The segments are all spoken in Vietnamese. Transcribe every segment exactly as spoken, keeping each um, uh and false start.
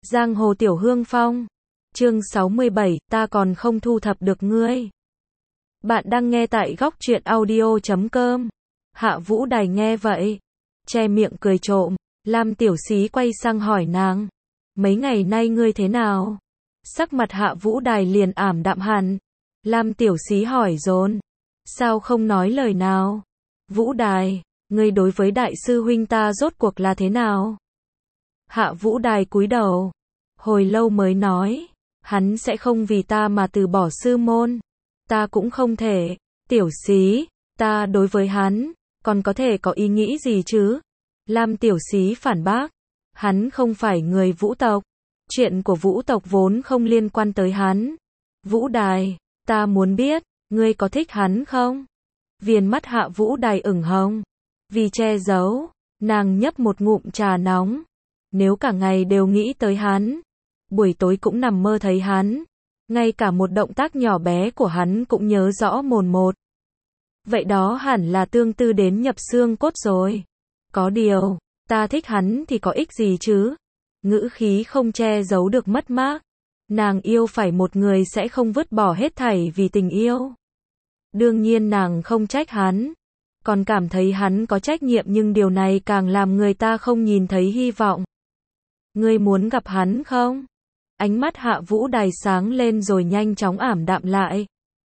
Giang hồ tiểu hương phong. Chương sáu mươi bảy, ta còn không thu thập được ngươi. Bạn đang nghe tại góc truyện audio chấm com. Hạ Vũ Đài nghe vậy, che miệng cười trộm. Lam Tiểu Xí quay sang hỏi nàng, mấy ngày nay ngươi thế nào? Sắc mặt Hạ Vũ Đài liền ảm đạm hẳn. Lam Tiểu Xí hỏi dồn, sao không nói lời nào? Vũ Đài, ngươi đối với đại sư huynh ta rốt cuộc là thế nào? Hạ Vũ Đài cúi đầu, hồi lâu mới nói, hắn sẽ không vì ta mà từ bỏ sư môn. Ta cũng không thể. Tiểu Xí, ta đối với hắn, còn có thể có ý nghĩ gì chứ? Lam Tiểu Xí phản bác, hắn không phải người Vũ tộc. Chuyện của Vũ tộc vốn không liên quan tới hắn. Vũ Đài, ta muốn biết, ngươi có thích hắn không? Viền mắt Hạ Vũ Đài ửng hồng. Vì che giấu, nàng nhấp một ngụm trà nóng. Nếu cả ngày đều nghĩ tới hắn, buổi tối cũng nằm mơ thấy hắn, ngay cả một động tác nhỏ bé của hắn cũng nhớ rõ mồn một. Vậy đó hẳn là tương tư đến nhập xương cốt rồi. Có điều, ta thích hắn thì có ích gì chứ? Ngữ khí không che giấu được mất mát. Nàng yêu phải một người sẽ không vứt bỏ hết thảy vì tình yêu. Đương nhiên nàng không trách hắn, còn cảm thấy hắn có trách nhiệm, nhưng điều này càng làm người ta không nhìn thấy hy vọng. Ngươi muốn gặp hắn không? Ánh mắt Hạ Vũ Đài sáng lên rồi nhanh chóng ảm đạm lại.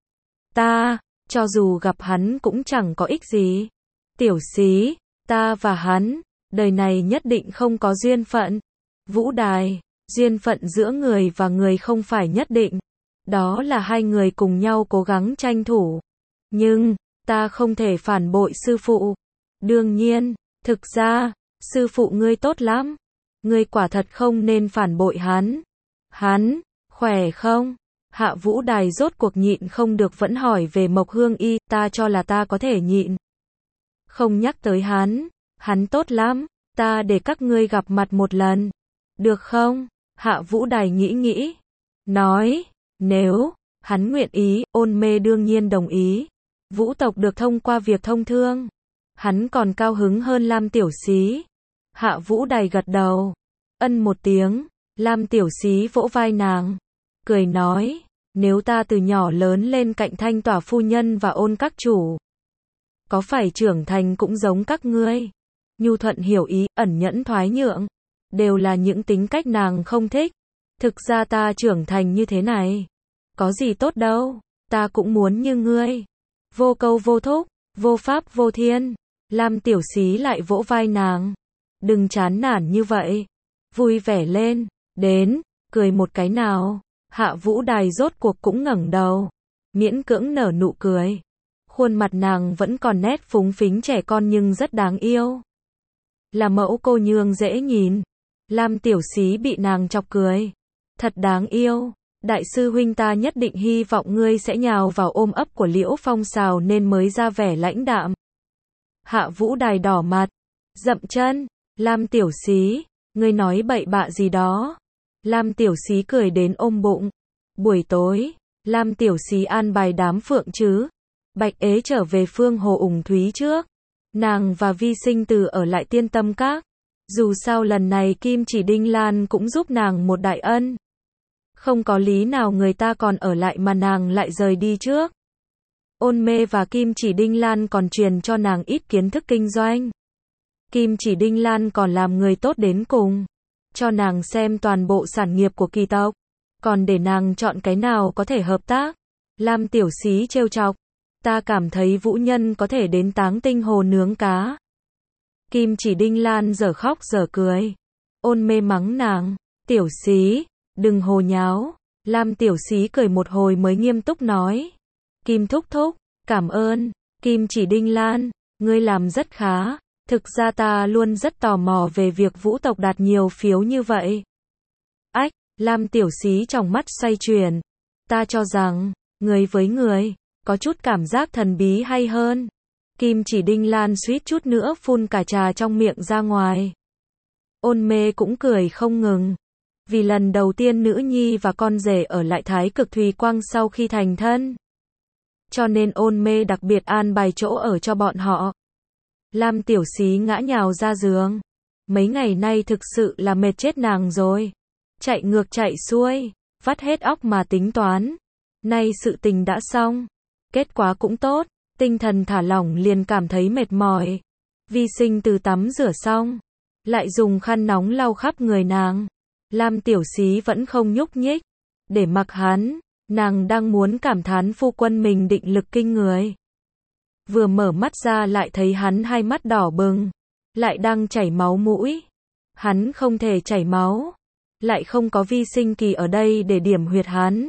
Ta, cho dù gặp hắn cũng chẳng có ích gì. Tiểu Xí, ta và hắn, đời này nhất định không có duyên phận. Vũ Đài, duyên phận giữa người và người không phải nhất định. Đó là hai người cùng nhau cố gắng tranh thủ. Nhưng, ta không thể phản bội sư phụ. Đương nhiên, thực ra, sư phụ ngươi tốt lắm. Ngươi quả thật không nên phản bội hắn. Hắn, khỏe không? Hạ Vũ Đài rốt cuộc nhịn không được vẫn hỏi về Mộc Hương Y, ta cho là ta có thể nhịn. Không nhắc tới hắn, hắn tốt lắm, ta để các ngươi gặp mặt một lần. Được không? Hạ Vũ Đài nghĩ nghĩ. Nói, nếu, hắn nguyện ý, Ôn Mê đương nhiên đồng ý. Vũ tộc được thông qua việc thông thương. Hắn còn cao hứng hơn Lam Tiểu Xí. Hạ Vũ Đài gật đầu. Ân một tiếng. Lam Tiểu Xí vỗ vai nàng, cười nói, nếu ta từ nhỏ lớn lên cạnh Thanh Tỏa phu nhân và Ôn các chủ, có phải trưởng thành cũng giống các ngươi? Nhu thuận hiểu ý, ẩn nhẫn thoái nhượng, đều là những tính cách nàng không thích. Thực ra ta trưởng thành như thế này, có gì tốt đâu, ta cũng muốn như ngươi. Vô câu vô thúc, vô pháp vô thiên. Lam Tiểu Xí lại vỗ vai nàng, đừng chán nản như vậy, vui vẻ lên. Đến, cười một cái nào. Hạ Vũ Đài rốt cuộc cũng ngẩng đầu, miễn cưỡng nở nụ cười. Khuôn mặt nàng vẫn còn nét phúng phính trẻ con nhưng rất đáng yêu. Là mẫu cô nương dễ nhìn. Lam Tiểu Xí bị nàng chọc cười. Thật đáng yêu. Đại sư huynh ta nhất định hy vọng ngươi sẽ nhào vào ôm ấp của Liễu Phong Sào nên mới ra vẻ lãnh đạm. Hạ Vũ Đài đỏ mặt, dậm chân. Lam Tiểu Xí, ngươi nói bậy bạ gì đó? Lam Tiểu Xí cười đến ôm bụng. Buổi tối, Lam Tiểu Xí an bài đám Phượng Chứ, Bạch Ế trở về Phương Hồ Ủng Thúy trước. Nàng và Vi Sinh Từ ở lại Tiên Tâm Các. Dù sao lần này Kim Chỉ Đinh Lan cũng giúp nàng một đại ân. Không có lý nào người ta còn ở lại mà nàng lại rời đi trước. Ôn Mê và Kim Chỉ Đinh Lan còn truyền cho nàng ít kiến thức kinh doanh. Kim Chỉ Đinh Lan còn làm người tốt đến cùng, cho nàng xem toàn bộ sản nghiệp của kỳ tộc, còn để nàng chọn cái nào có thể hợp tác. Lam Tiểu Xí trêu chọc, ta cảm thấy Vũ Nhân có thể đến Táng Tinh Hồ nướng cá. Kim Chỉ Đinh Lan dở khóc dở cười. Ôn Mê mắng nàng, Tiểu Xí, đừng hồ nháo. Lam Tiểu Xí cười một hồi mới nghiêm túc nói, Kim thúc thúc, cảm ơn. Kim Chỉ Đinh Lan, ngươi làm rất khá. Thực ra ta luôn rất tò mò về việc Vũ tộc đạt nhiều phiếu như vậy. Ách, Lam Tiểu Xí trong mắt xoay chuyển. Ta cho rằng, người với người, có chút cảm giác thần bí hay hơn. Kim Chỉ Đinh Lan suýt chút nữa phun cả trà trong miệng ra ngoài. Ôn Mê cũng cười không ngừng. Vì lần đầu tiên nữ nhi và con rể ở lại Thái Cực Thùy Quang sau khi thành thân, cho nên Ôn Mê đặc biệt an bài chỗ ở cho bọn họ. Lam Tiểu Xí ngã nhào ra giường. Mấy ngày nay thực sự là mệt chết nàng rồi. chạy ngược chạy xuôi, vắt hết óc mà tính toán. Nay sự tình đã xong, kết quả cũng tốt, tinh thần thả lỏng liền cảm thấy mệt mỏi. Vi Sinh Từ tắm rửa xong, lại dùng khăn nóng lau khắp người nàng. Lam Tiểu Xí vẫn không nhúc nhích, để mặc hắn, nàng đang muốn cảm thán phu quân mình định lực kinh người. Vừa mở mắt ra lại thấy hắn hai mắt đỏ bừng, lại đang chảy máu mũi. Hắn không thể chảy máu, lại không có Vi Sinh Kỳ ở đây để điểm huyệt hắn.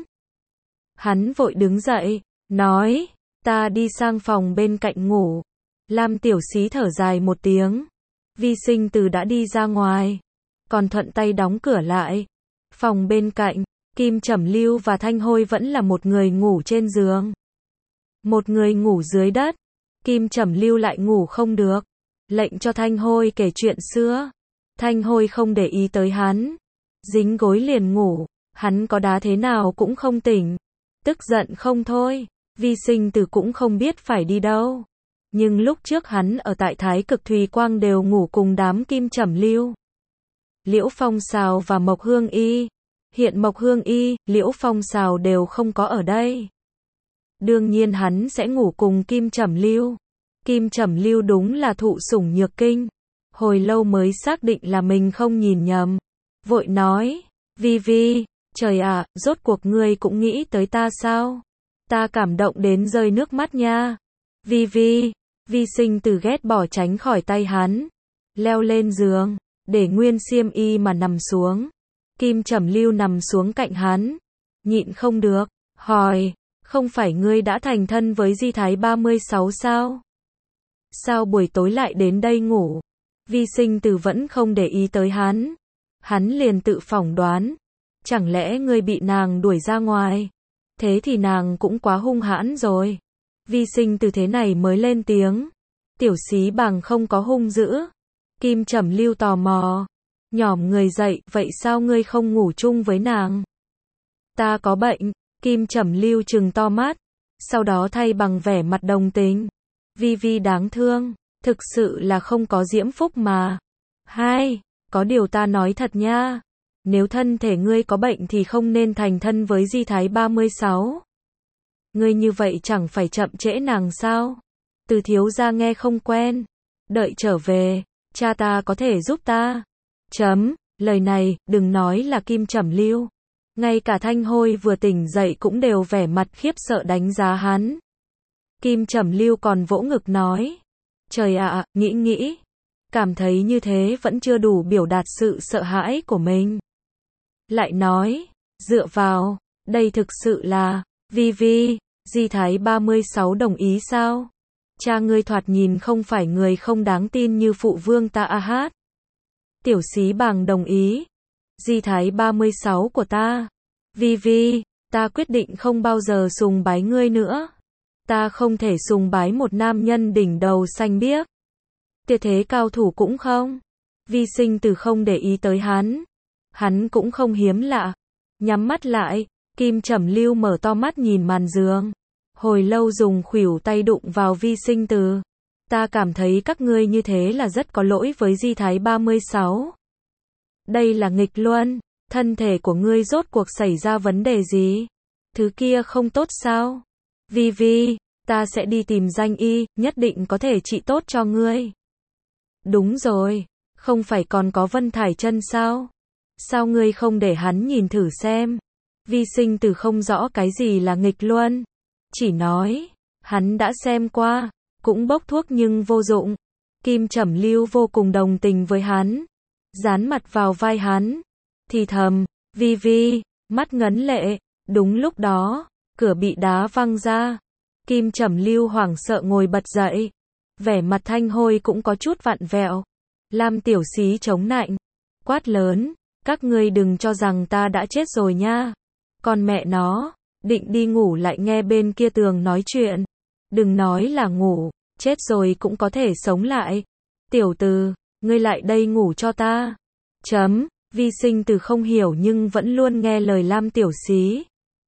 Hắn vội đứng dậy, nói, ta đi sang phòng bên cạnh ngủ. Lam Tiểu Xí thở dài một tiếng. Vi Sinh Từ đã đi ra ngoài, còn thuận tay đóng cửa lại. Phòng bên cạnh, Kim Trầm Lưu và Thanh Hôi vẫn là một người ngủ trên giường, một người ngủ dưới đất. Kim Trầm Lưu lại ngủ không được, lệnh cho Thanh Hôi kể chuyện xưa. Thanh Hôi không để ý tới hắn, dính gối liền ngủ, hắn có đá thế nào cũng không tỉnh. Tức giận không thôi, Vi Sinh Từ cũng không biết phải đi đâu. Nhưng lúc trước hắn ở tại Thái Cực Thùy Quang đều ngủ cùng đám Kim Trầm Lưu, Liễu Phong Sào và Mộc Hương Y. Hiện Mộc Hương Y, Liễu Phong Sào đều không có ở đây. Đương nhiên hắn sẽ ngủ cùng Kim Trầm Lưu. Kim Trầm Lưu đúng là thụ sủng nhược kinh. Hồi lâu mới xác định là mình không nhìn nhầm. Vội nói, Vi Vi, trời ạ, rốt cuộc ngươi cũng nghĩ tới ta sao? Ta cảm động đến rơi nước mắt nha. Vi Vi, Vi Sinh Từ ghét bỏ tránh khỏi tay hắn, leo lên giường, để nguyên xiêm y mà nằm xuống. Kim Trầm Lưu nằm xuống cạnh hắn, nhịn không được, hỏi, không phải ngươi đã thành thân với Di Thái ba mươi sáu sao? Sao buổi tối lại đến đây ngủ? Vi Sinh Từ vẫn không để ý tới hắn. Hắn liền tự phỏng đoán, chẳng lẽ ngươi bị nàng đuổi ra ngoài? Thế thì nàng cũng quá hung hãn rồi. Vi Sinh Từ thế này mới lên tiếng. Tiểu Xí Bàng không có hung dữ. Kim Trầm Lưu tò mò, nhỏm người dậy, vậy sao ngươi không ngủ chung với nàng? Ta có bệnh. Kim Trầm Lưu trừng to mắt, sau đó thay bằng vẻ mặt đồng tình. Vi Vi đáng thương, thực sự là không có diễm phúc mà. Hai, có điều ta nói thật nha, nếu thân thể ngươi có bệnh thì không nên thành thân với Di Thái ba mươi sáu. Ngươi như vậy chẳng phải chậm trễ nàng sao? Từ thiếu gia nghe không quen. Đợi trở về, cha ta có thể giúp ta. Chấm, lời này, đừng nói là Kim Trầm Lưu. Ngay cả Thanh Hôi vừa tỉnh dậy cũng đều vẻ mặt khiếp sợ đánh giá hắn. Kim Trầm Lưu còn vỗ ngực nói. Trời ạ, nghĩ nghĩ. Cảm thấy như thế vẫn chưa đủ biểu đạt sự sợ hãi của mình. Lại nói, dựa vào, đây thực sự là, Vi Vi, Di Thái ba mươi sáu đồng ý sao? Cha ngươi thoạt nhìn không phải người không đáng tin như phụ vương ta a hát. Tiểu Xí Bàng đồng ý. Di Thái ba mươi sáu của ta. Vi Vi, ta quyết định không bao giờ sùng bái ngươi nữa. Ta không thể sùng bái một nam nhân đỉnh đầu xanh biếc. Tuyệt thế cao thủ cũng không. Vi Sinh Từ không để ý tới hắn. Hắn cũng không hiếm lạ. Nhắm mắt lại, Kim Trầm Lưu mở to mắt nhìn màn giường. Hồi lâu dùng khuỷu tay đụng vào Vi Sinh Từ. Ta cảm thấy các ngươi như thế là rất có lỗi với Di Thái ba mươi sáu. Đây là nghịch luân, thân thể của ngươi rốt cuộc xảy ra vấn đề gì? Thứ kia không tốt sao? Vi Vi, ta sẽ đi tìm danh y, nhất định có thể trị tốt cho ngươi. Đúng rồi, không phải còn có Vân Thải Chân sao? Sao ngươi không để hắn nhìn thử xem? Vi Sinh Từ không rõ cái gì là nghịch luân, chỉ nói, hắn đã xem qua, cũng bốc thuốc nhưng vô dụng. Kim Trầm Lưu vô cùng đồng tình với hắn, dán mặt vào vai hắn, thì thầm, Vi Vi, mắt ngấn lệ. Đúng lúc đó, cửa bị đá văng ra. Kim Trầm Lưu hoảng sợ ngồi bật dậy, vẻ mặt Thanh Hôi cũng có chút vặn vẹo. Lam Tiểu Xí chống nạnh, quát lớn, các ngươi đừng cho rằng ta đã chết rồi nha. Con mẹ nó, định đi ngủ lại nghe bên kia tường nói chuyện. Đừng nói là ngủ, chết rồi cũng có thể sống lại. Tiểu Từ, ngươi lại đây ngủ cho ta. Chấm, Vi Sinh Từ không hiểu nhưng vẫn luôn nghe lời Lam Tiểu Xí.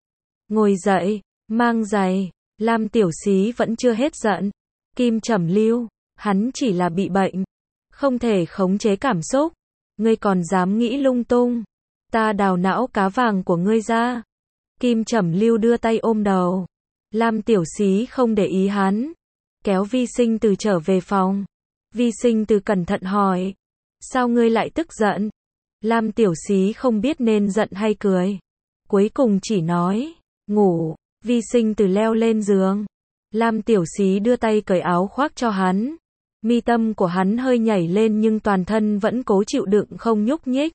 Ngồi dậy, mang giày. Lam Tiểu Xí vẫn chưa hết giận. Kim Trầm Lưu, hắn chỉ là bị bệnh, không thể khống chế cảm xúc. Ngươi còn dám nghĩ lung tung. ta đào não cá vàng của ngươi ra. Kim Trầm Lưu đưa tay ôm đầu. Lam Tiểu Xí không để ý hắn, kéo Vi Sinh Từ trở về phòng. Vi Sinh Từ cẩn thận hỏi, sao ngươi lại tức giận? Lam Tiểu Xí không biết nên giận hay cười. Cuối cùng chỉ nói, ngủ. Vi Sinh Từ leo lên giường. Lam Tiểu Xí đưa tay cởi áo khoác cho hắn. Mi tâm của hắn hơi nhảy lên nhưng toàn thân vẫn cố chịu đựng không nhúc nhích.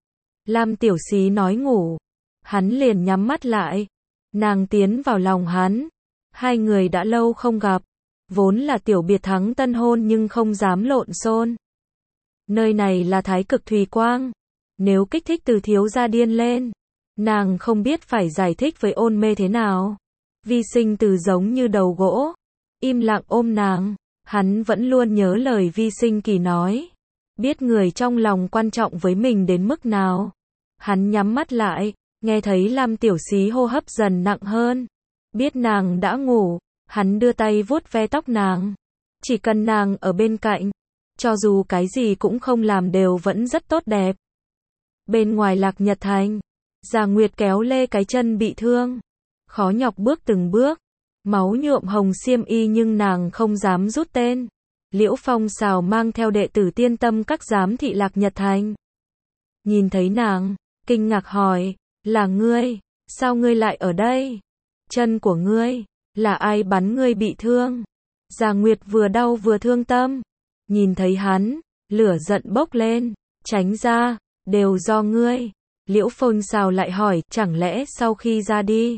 Lam Tiểu Xí nói ngủ. Hắn liền nhắm mắt lại. Nàng tiến vào lòng hắn. Hai người đã lâu không gặp. Vốn là tiểu biệt thắng tân hôn nhưng không dám lộn xôn. Nơi này là Thái Cực Thùy Quang. Nếu kích thích Từ thiếu gia điên lên, nàng không biết phải giải thích với Ôn Mê thế nào. Vi Sinh Từ giống như đầu gỗ, im lặng ôm nàng. Hắn vẫn luôn nhớ lời Vi Sinh Kỳ nói, biết người trong lòng quan trọng với mình đến mức nào. Hắn nhắm mắt lại, nghe thấy Lam Tiểu Xí hô hấp dần nặng hơn. Biết nàng đã ngủ, hắn đưa tay vuốt ve tóc nàng. Chỉ cần nàng ở bên cạnh, cho dù cái gì cũng không làm đều vẫn rất tốt đẹp. Bên ngoài Lạc Nhật Thành, Già Nguyệt kéo lê cái chân bị thương, khó nhọc bước từng bước, máu nhuộm hồng xiêm y nhưng nàng không dám rút tên. Liễu Phong Sào mang theo đệ tử tiên tâm các giám thị Lạc Nhật Thành. Nhìn thấy nàng, kinh ngạc hỏi, là ngươi, sao ngươi lại ở đây? Chân của ngươi, là ai bắn ngươi bị thương? Già Nguyệt vừa đau vừa thương tâm. Nhìn thấy hắn, lửa giận bốc lên, tránh ra, đều do ngươi. Liễu Phong Sào lại hỏi, chẳng lẽ sau khi ra đi,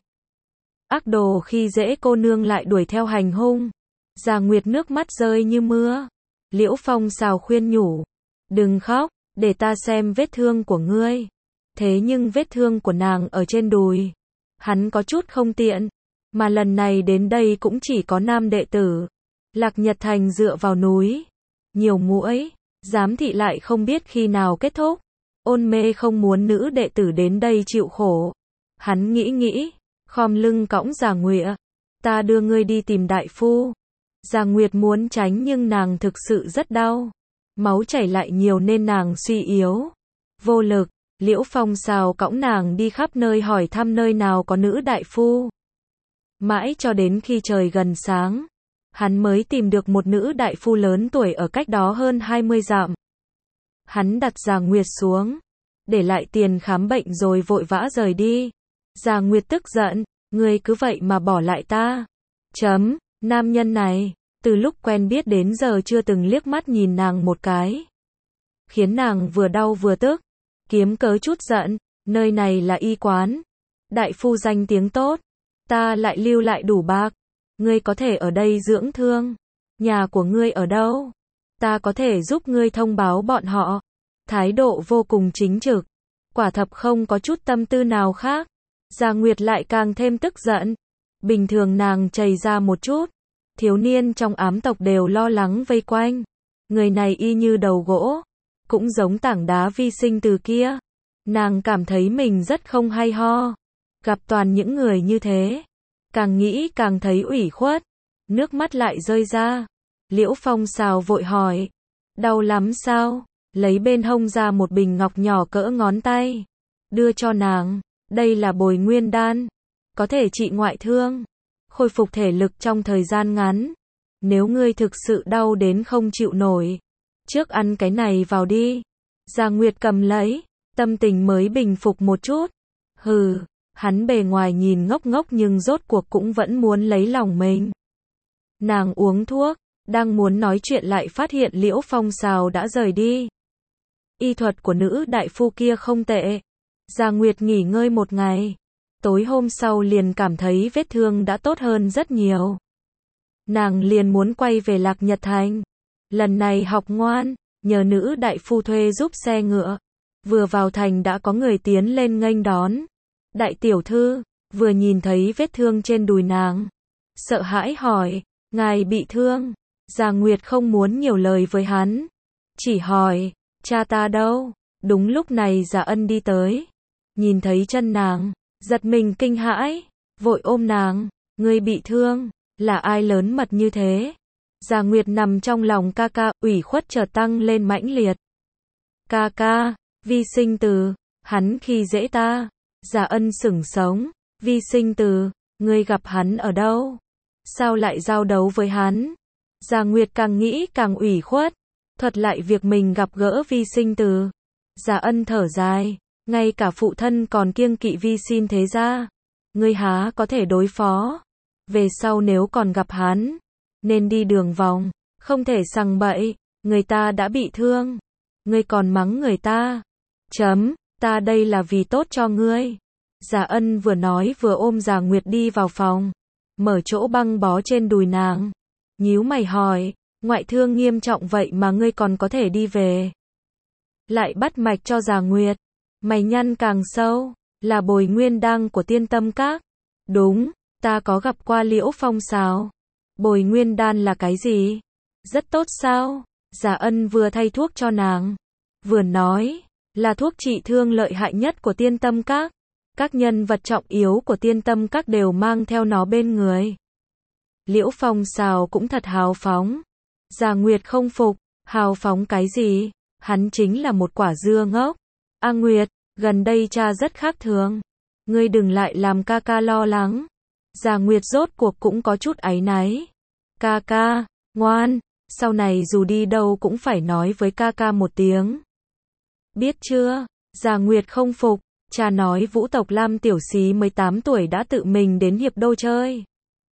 ác đồ khi dễ cô nương lại đuổi theo hành hung? Già Nguyệt nước mắt rơi như mưa. Liễu Phong Sào khuyên nhủ, đừng khóc, để ta xem vết thương của ngươi. Thế nhưng vết thương của nàng ở trên đùi. Hắn có chút không tiện, mà lần này đến đây cũng chỉ có nam đệ tử. Lạc Nhật Thành dựa vào núi, nhiều muỗi, giám thị lại không biết khi nào kết thúc. Ôn Mê không muốn nữ đệ tử đến đây chịu khổ. Hắn nghĩ nghĩ, khom lưng cõng Già Nguyệt, ta đưa ngươi đi tìm đại phu. Già Nguyệt muốn tránh nhưng nàng thực sự rất đau, máu chảy lại nhiều nên nàng suy yếu, vô lực. Liễu Phong Sào cõng nàng đi khắp nơi hỏi thăm nơi nào có nữ đại phu. Mãi cho đến khi trời gần sáng, hắn mới tìm được một nữ đại phu lớn tuổi ở cách đó hơn hai mươi dặm. Hắn đặt Già Nguyệt xuống, để lại tiền khám bệnh rồi vội vã rời đi. Già Nguyệt tức giận, ngươi cứ vậy mà bỏ lại ta. Chấm, nam nhân này, từ lúc quen biết đến giờ chưa từng liếc mắt nhìn nàng một cái. Khiến nàng vừa đau vừa tức, kiếm cớ chút giận, nơi này là y quán. Đại phu danh tiếng tốt, ta lại lưu lại đủ bạc. Ngươi có thể ở đây dưỡng thương. Nhà của ngươi ở đâu? Ta có thể giúp ngươi thông báo bọn họ. Thái độ vô cùng chính trực, quả thật không có chút tâm tư nào khác. Già Nguyệt lại càng thêm tức giận. Bình thường nàng chầy ra một chút, thiếu niên trong ám tộc đều lo lắng vây quanh. Người này y như đầu gỗ, cũng giống tảng đá Vi Sinh Từ kia. Nàng cảm thấy mình rất không hay ho, gặp toàn những người như thế, càng nghĩ càng thấy ủy khuất, nước mắt lại rơi ra. Liễu Phong Sào vội hỏi, đau lắm sao? Lấy bên hông ra một bình ngọc nhỏ cỡ ngón tay, đưa cho nàng. Đây là bồi nguyên đan, có thể trị ngoại thương, khôi phục thể lực trong thời gian ngắn. Nếu ngươi thực sự đau đến không chịu nổi, trước ăn cái này vào đi. Già Nguyệt cầm lấy, tâm tình mới bình phục một chút. Hừ, hắn bề ngoài nhìn ngốc ngốc nhưng rốt cuộc cũng vẫn muốn lấy lòng mình. Nàng uống thuốc, đang muốn nói chuyện lại phát hiện Liễu Phong Sào đã rời đi. Y thuật của nữ đại phu kia không tệ. Già Nguyệt nghỉ ngơi một ngày, tối hôm sau liền cảm thấy vết thương đã tốt hơn rất nhiều. Nàng liền muốn quay về Lạc Nhật Thành. Lần này học ngoan, nhờ nữ đại phu thuê giúp xe ngựa. Vừa vào thành đã có người tiến lên nghênh đón. Đại tiểu thư, vừa nhìn thấy vết thương trên đùi nàng, sợ hãi hỏi, ngài bị thương? Già Nguyệt không muốn nhiều lời với hắn, chỉ hỏi, cha ta đâu? Đúng lúc này Già Ân đi tới, nhìn thấy chân nàng, giật mình kinh hãi, vội ôm nàng, ngươi bị thương, là ai lớn mật như thế? Già Nguyệt nằm trong lòng ca ca, ủy khuất chợt tăng lên mãnh liệt. Ca ca, Vi Sinh Từ, Hắn khi dễ ta. Giả Ân sững sống. Vi Sinh Từ, ngươi gặp hắn ở đâu? Sao lại giao đấu với hắn? Giả Nguyệt càng nghĩ càng ủy khuất, thuật lại việc mình gặp gỡ Vi Sinh Từ. Giả Ân thở dài, ngay cả phụ thân còn kiêng kỵ Vi Sinh thế ra. Ngươi há có thể đối phó. Về sau nếu còn gặp hắn, nên đi đường vòng, không thể sằng bậy, người ta đã bị thương. Ngươi còn mắng người ta. Chấm, ta đây là vì tốt cho ngươi. Giả Ân vừa nói vừa ôm Giả Nguyệt đi vào phòng, mở chỗ băng bó trên đùi nàng. Nhíu mày hỏi, ngoại thương nghiêm trọng vậy mà ngươi còn có thể đi về. Lại bắt mạch cho Giả Nguyệt. Mày nhăn càng sâu, là bồi nguyên đăng của Tiên Tâm Các. Đúng, ta có gặp qua Liễu Phong sao? Bồi nguyên đan là cái gì? Rất tốt sao? Giả Ân vừa thay thuốc cho nàng, vừa nói, là thuốc trị thương lợi hại nhất của Tiên Tâm Các. Các nhân vật trọng yếu của Tiên Tâm Các đều mang theo nó bên người. Liễu Phong sao cũng thật hào phóng. Giả Nguyệt không phục, hào phóng cái gì? Hắn chính là một quả dưa ngốc. A Nguyệt, gần đây cha rất khác thường. Ngươi đừng lại làm ca ca lo lắng. Giả Nguyệt rốt cuộc cũng có chút áy náy. Ca ca, ngoan, sau này dù đi đâu cũng phải nói với ca ca một tiếng. Biết chưa? Giả Nguyệt không phục, cha nói Vũ tộc Lam Tiểu Xí mười tám tuổi đã tự mình đến Hiệp Đô chơi.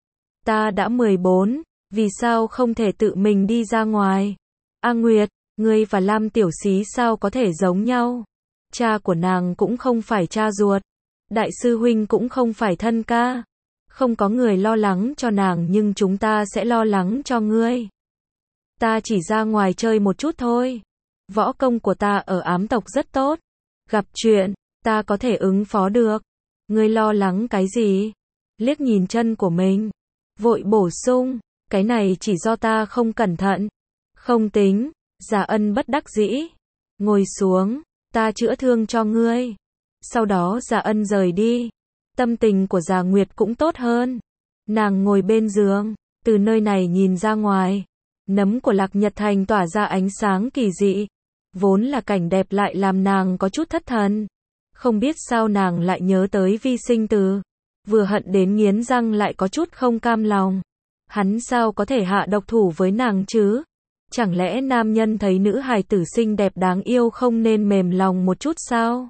Ta đã mười bốn, vì sao không thể tự mình đi ra ngoài? A Nguyệt, ngươi và Lam Tiểu Xí sao có thể giống nhau? Cha của nàng cũng không phải cha ruột, đại sư huynh cũng không phải thân ca. Không có người lo lắng cho nàng nhưng chúng ta sẽ lo lắng cho ngươi. Ta chỉ ra ngoài chơi một chút thôi. Võ công của ta ở ám tộc rất tốt. Gặp chuyện, ta có thể ứng phó được. Ngươi lo lắng cái gì? Liếc nhìn chân của mình, vội bổ sung, cái này chỉ do ta không cẩn thận. Không tính. Giả Ân bất đắc dĩ. Ngồi xuống, ta chữa thương cho ngươi. Sau đó Giả Ân rời đi. Tâm tình của Giả Nguyệt cũng tốt hơn. Nàng ngồi bên giường, từ nơi này nhìn ra ngoài. Nấm của Lạc Nhật Thành tỏa ra ánh sáng kỳ dị. Vốn là cảnh đẹp lại làm nàng có chút thất thần. Không biết sao nàng lại nhớ tới Vi Sinh Từ. Vừa hận đến nghiến răng lại có chút không cam lòng. Hắn sao có thể hạ độc thủ với nàng chứ? Chẳng lẽ nam nhân thấy nữ hài tử xinh đẹp đáng yêu không nên mềm lòng một chút sao?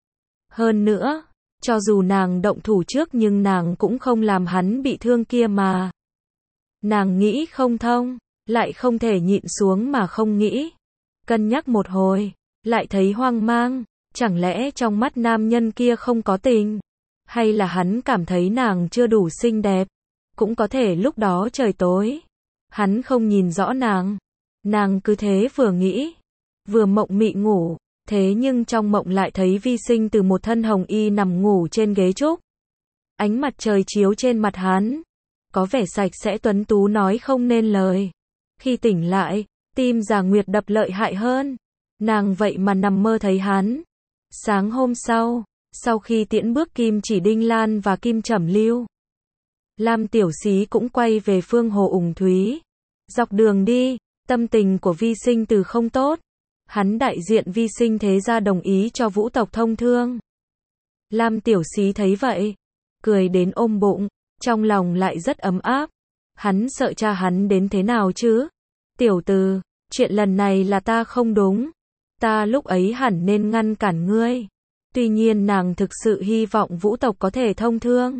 Hơn nữa, cho dù nàng động thủ trước nhưng nàng cũng không làm hắn bị thương kia mà. Nàng nghĩ không thông, lại không thể nhịn xuống mà không nghĩ. Cân nhắc một hồi, lại thấy hoang mang, chẳng lẽ trong mắt nam nhân kia không có tình? Hay là hắn cảm thấy nàng chưa đủ xinh đẹp? Cũng có thể lúc đó trời tối, hắn không nhìn rõ nàng. Nàng cứ thế vừa nghĩ, vừa mộng mị ngủ, thế nhưng trong mộng lại thấy Vi Sinh Từ một thân hồng y nằm ngủ trên ghế trúc. Ánh mặt trời chiếu trên mặt hắn, có vẻ sạch sẽ tuấn tú nói không nên lời. Khi tỉnh lại, tim Giả Nguyệt đập lợi hại hơn. Nàng vậy mà nằm mơ thấy hắn. Sáng hôm sau, sau khi tiễn bước Kim Chỉ Đinh Lan và Kim Trầm Lưu, Lam Tiểu Xí cũng quay về phương Hồ Ủng Thúy. Dọc đường đi, tâm tình của Vi Sinh Từ không tốt. Hắn đại diện Vi Sinh thế gia đồng ý cho Vũ tộc thông thương. Lam Tiểu Xí thấy vậy, cười đến ôm bụng, trong lòng lại rất ấm áp. Hắn sợ cha hắn đến thế nào chứ? Tiểu Từ, chuyện lần này là ta không đúng. Ta lúc ấy hẳn nên ngăn cản ngươi. Tuy nhiên nàng thực sự hy vọng Vũ tộc có thể thông thương.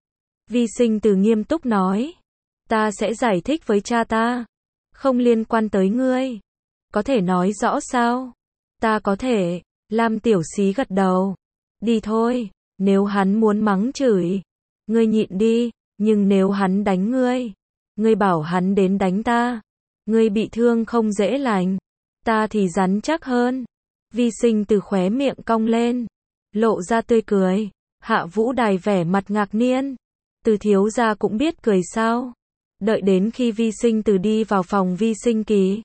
Vi Sinh Từ nghiêm túc nói. Ta sẽ giải thích với cha ta. Không liên quan tới ngươi. Có thể nói rõ sao? Ta có thể. Lam Tiểu Xí gật đầu. Đi thôi. Nếu hắn muốn mắng chửi, ngươi nhịn đi. Nhưng nếu hắn đánh ngươi, ngươi bảo hắn đến đánh ta. Ngươi bị thương không dễ lành. Ta thì rắn chắc hơn. Vi Sinh Từ khóe miệng cong lên, lộ ra tươi cười. Hạ Vũ Đài vẻ mặt ngạc nhiên. Từ thiếu gia cũng biết cười sao? Đợi đến khi Vi Sinh Từ đi vào phòng Vi Sinh Kỳ,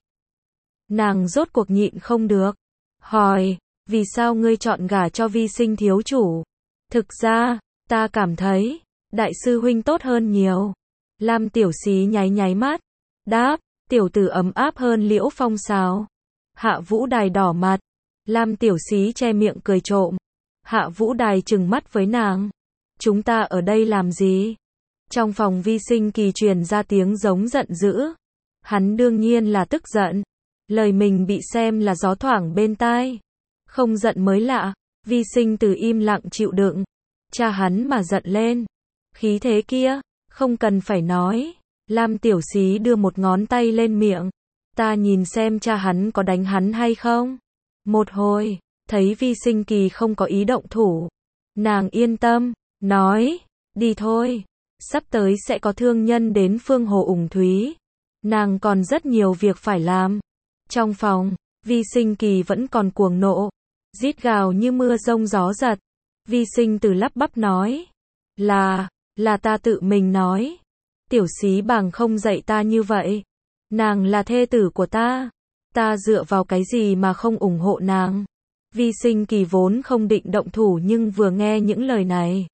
nàng rốt cuộc nhịn không được, hỏi, vì sao ngươi chọn gả cho Vi Sinh thiếu chủ? Thực ra, ta cảm thấy, đại sư huynh tốt hơn nhiều. Lam Tiểu Xí nháy nháy mắt, đáp, tiểu tử ấm áp hơn Liễu Phong sao? Hạ Vũ Đài đỏ mặt, Lam Tiểu Xí che miệng cười trộm, Hạ Vũ Đài trừng mắt với nàng. Chúng ta ở đây làm gì? Trong phòng Vi Sinh Kỳ truyền ra tiếng giống giận dữ. Hắn đương nhiên là tức giận. Lời mình bị xem là gió thoảng bên tai. Không giận mới lạ. Vi Sinh Từ im lặng chịu đựng. Cha hắn mà giận lên. Khí thế kia, không cần phải nói. Lam Tiểu Xí đưa một ngón tay lên miệng. Ta nhìn xem cha hắn có đánh hắn hay không. Một hồi, thấy Vi Sinh Kỳ không có ý động thủ. Nàng yên tâm, nói, đi thôi. Sắp tới sẽ có thương nhân đến Phương Hồ Ủng Thúy. Nàng còn rất nhiều việc phải làm. Trong phòng, Vi Sinh Kỳ vẫn còn cuồng nộ. Rít gào như mưa rông gió giật. Vi Sinh Từ lắp bắp nói. Là, là ta tự mình nói. Tiểu Xí Bàng không dạy ta như vậy. Nàng là thê tử của ta. Ta dựa vào cái gì mà không ủng hộ nàng. Vi Sinh Kỳ vốn không định động thủ nhưng vừa nghe những lời này.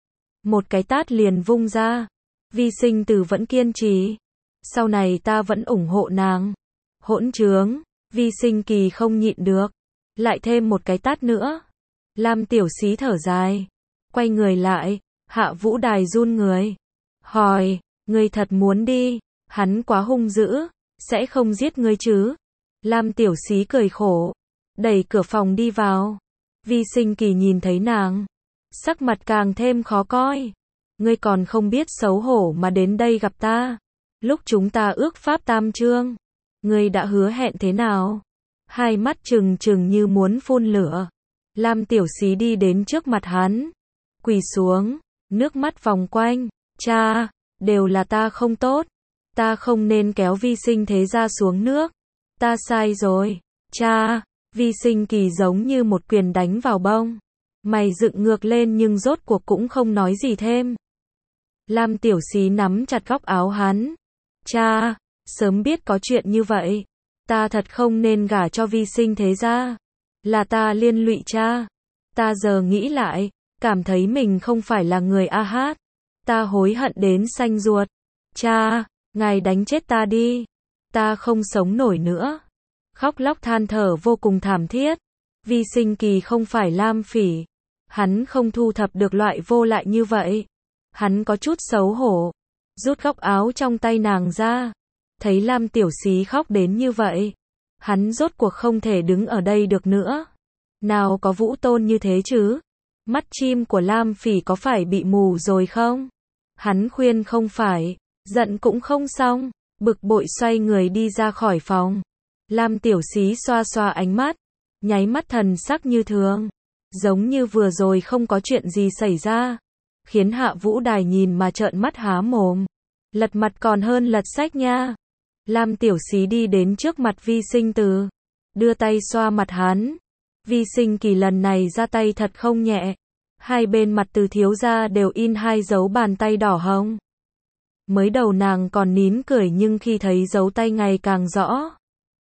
Một cái tát liền vung ra. Vi Sinh Từ vẫn kiên trì. Sau này ta vẫn ủng hộ nàng. Hỗn trướng. Vi Sinh Kỳ không nhịn được. Lại thêm một cái tát nữa. Lam Tiểu Xí thở dài. Quay người lại. Hạ Vũ Đài run người. Hỏi, ngươi thật muốn đi. Hắn quá hung dữ. Sẽ không giết ngươi chứ. Lam Tiểu Xí cười khổ. Đẩy cửa phòng đi vào. Vi Sinh Kỳ nhìn thấy nàng. Sắc mặt càng thêm khó coi. Ngươi còn không biết xấu hổ mà đến đây gặp ta. Lúc chúng ta ước pháp tam chương. Ngươi đã hứa hẹn thế nào? Hai mắt trừng trừng như muốn phun lửa. Lam Tiểu Xí đi đến trước mặt hắn. Quỳ xuống. Nước mắt vòng quanh. Cha, đều là ta không tốt. Ta không nên kéo Vi Sinh thế ra xuống nước. Ta sai rồi. Cha, Vi Sinh Kỳ giống như một quyền đánh vào bông. Mày dựng ngược lên nhưng rốt cuộc cũng không nói gì thêm. Lam Tiểu Xí nắm chặt góc áo hắn. Cha, sớm biết có chuyện như vậy. Ta thật không nên gả cho Vi Sinh thế ra. Là ta liên lụy cha. Ta giờ nghĩ lại, cảm thấy mình không phải là người a hát. Ta hối hận đến xanh ruột. Cha, ngài đánh chết ta đi. Ta không sống nổi nữa. Khóc lóc than thở vô cùng thảm thiết. Vi Sinh Kỳ không phải Lam Phỉ. Hắn không thu thập được loại vô lại như vậy. Hắn có chút xấu hổ. Rút góc áo trong tay nàng ra. Thấy Lam Tiểu Xí khóc đến như vậy. Hắn rốt cuộc không thể đứng ở đây được nữa. Nào có vũ tôn như thế chứ? Mắt chim của Lam Phỉ có phải bị mù rồi không? Hắn khuyên không phải. Giận cũng không xong. Bực bội xoay người đi ra khỏi phòng. Lam Tiểu Xí xoa xoa ánh mắt. Nháy mắt thần sắc như thường. Giống như vừa rồi không có chuyện gì xảy ra. Khiến Hạ Vũ Đài nhìn mà trợn mắt há mồm. Lật mặt còn hơn lật sách nha. Lam Tiểu Xí đi đến trước mặt Vi Sinh Từ. Đưa tay xoa mặt hắn. Vi Sinh Kỳ lần này ra tay thật không nhẹ. Hai bên mặt Từ thiếu gia đều in hai dấu bàn tay đỏ hồng. Mới đầu nàng còn nín cười nhưng khi thấy dấu tay ngày càng rõ.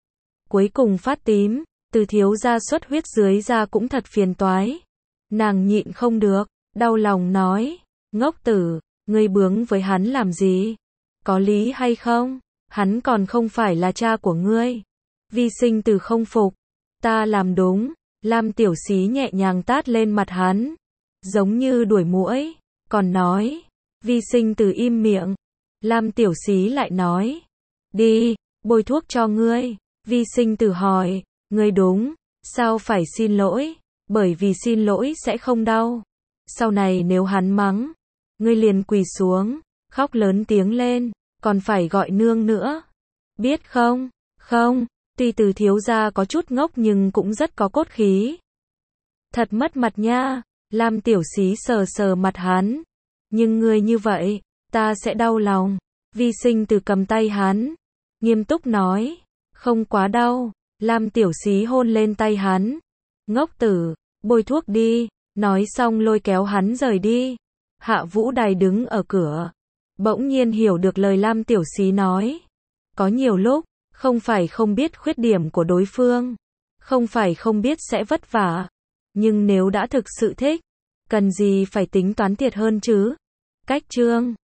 Cuối cùng phát tím. Từ thiếu gia xuất huyết dưới da cũng thật phiền toái. Nàng nhịn không được. Đau lòng nói. Ngốc tử, ngươi bướng với hắn làm gì? Có lý hay không? Hắn còn không phải là cha của ngươi. Vi Sinh Từ không phục. Ta làm đúng. Lam Tiểu Xí nhẹ nhàng tát lên mặt hắn. Giống như đuổi muỗi. Còn nói. Vi Sinh Từ im miệng. Lam Tiểu Xí lại nói. Đi, bôi thuốc cho ngươi. Vi Sinh Từ hỏi. Ngươi đúng. Sao phải xin lỗi? Bởi vì xin lỗi sẽ không đau. Sau này nếu hắn mắng. Ngươi liền quỳ xuống. Khóc lớn tiếng lên. Còn phải gọi nương nữa. Biết không? Không. Tuy Từ thiếu gia có chút ngốc nhưng cũng rất có cốt khí. Thật mất mặt nha. Lam Tiểu Xí sờ sờ mặt hắn. Nhưng ngươi như vậy, ta sẽ đau lòng. Vi Sinh Từ cầm tay hắn. Nghiêm túc nói. Không quá đau. Lam Tiểu Xí hôn lên tay hắn. Ngốc tử, bôi thuốc đi. Nói xong lôi kéo hắn rời đi. Hạ Vũ Đài đứng ở cửa. Bỗng nhiên hiểu được lời Lam Tiểu Xí nói. Có nhiều lúc, không phải không biết khuyết điểm của đối phương. Không phải không biết sẽ vất vả. Nhưng nếu đã thực sự thích, cần gì phải tính toán thiệt hơn chứ? Cách chương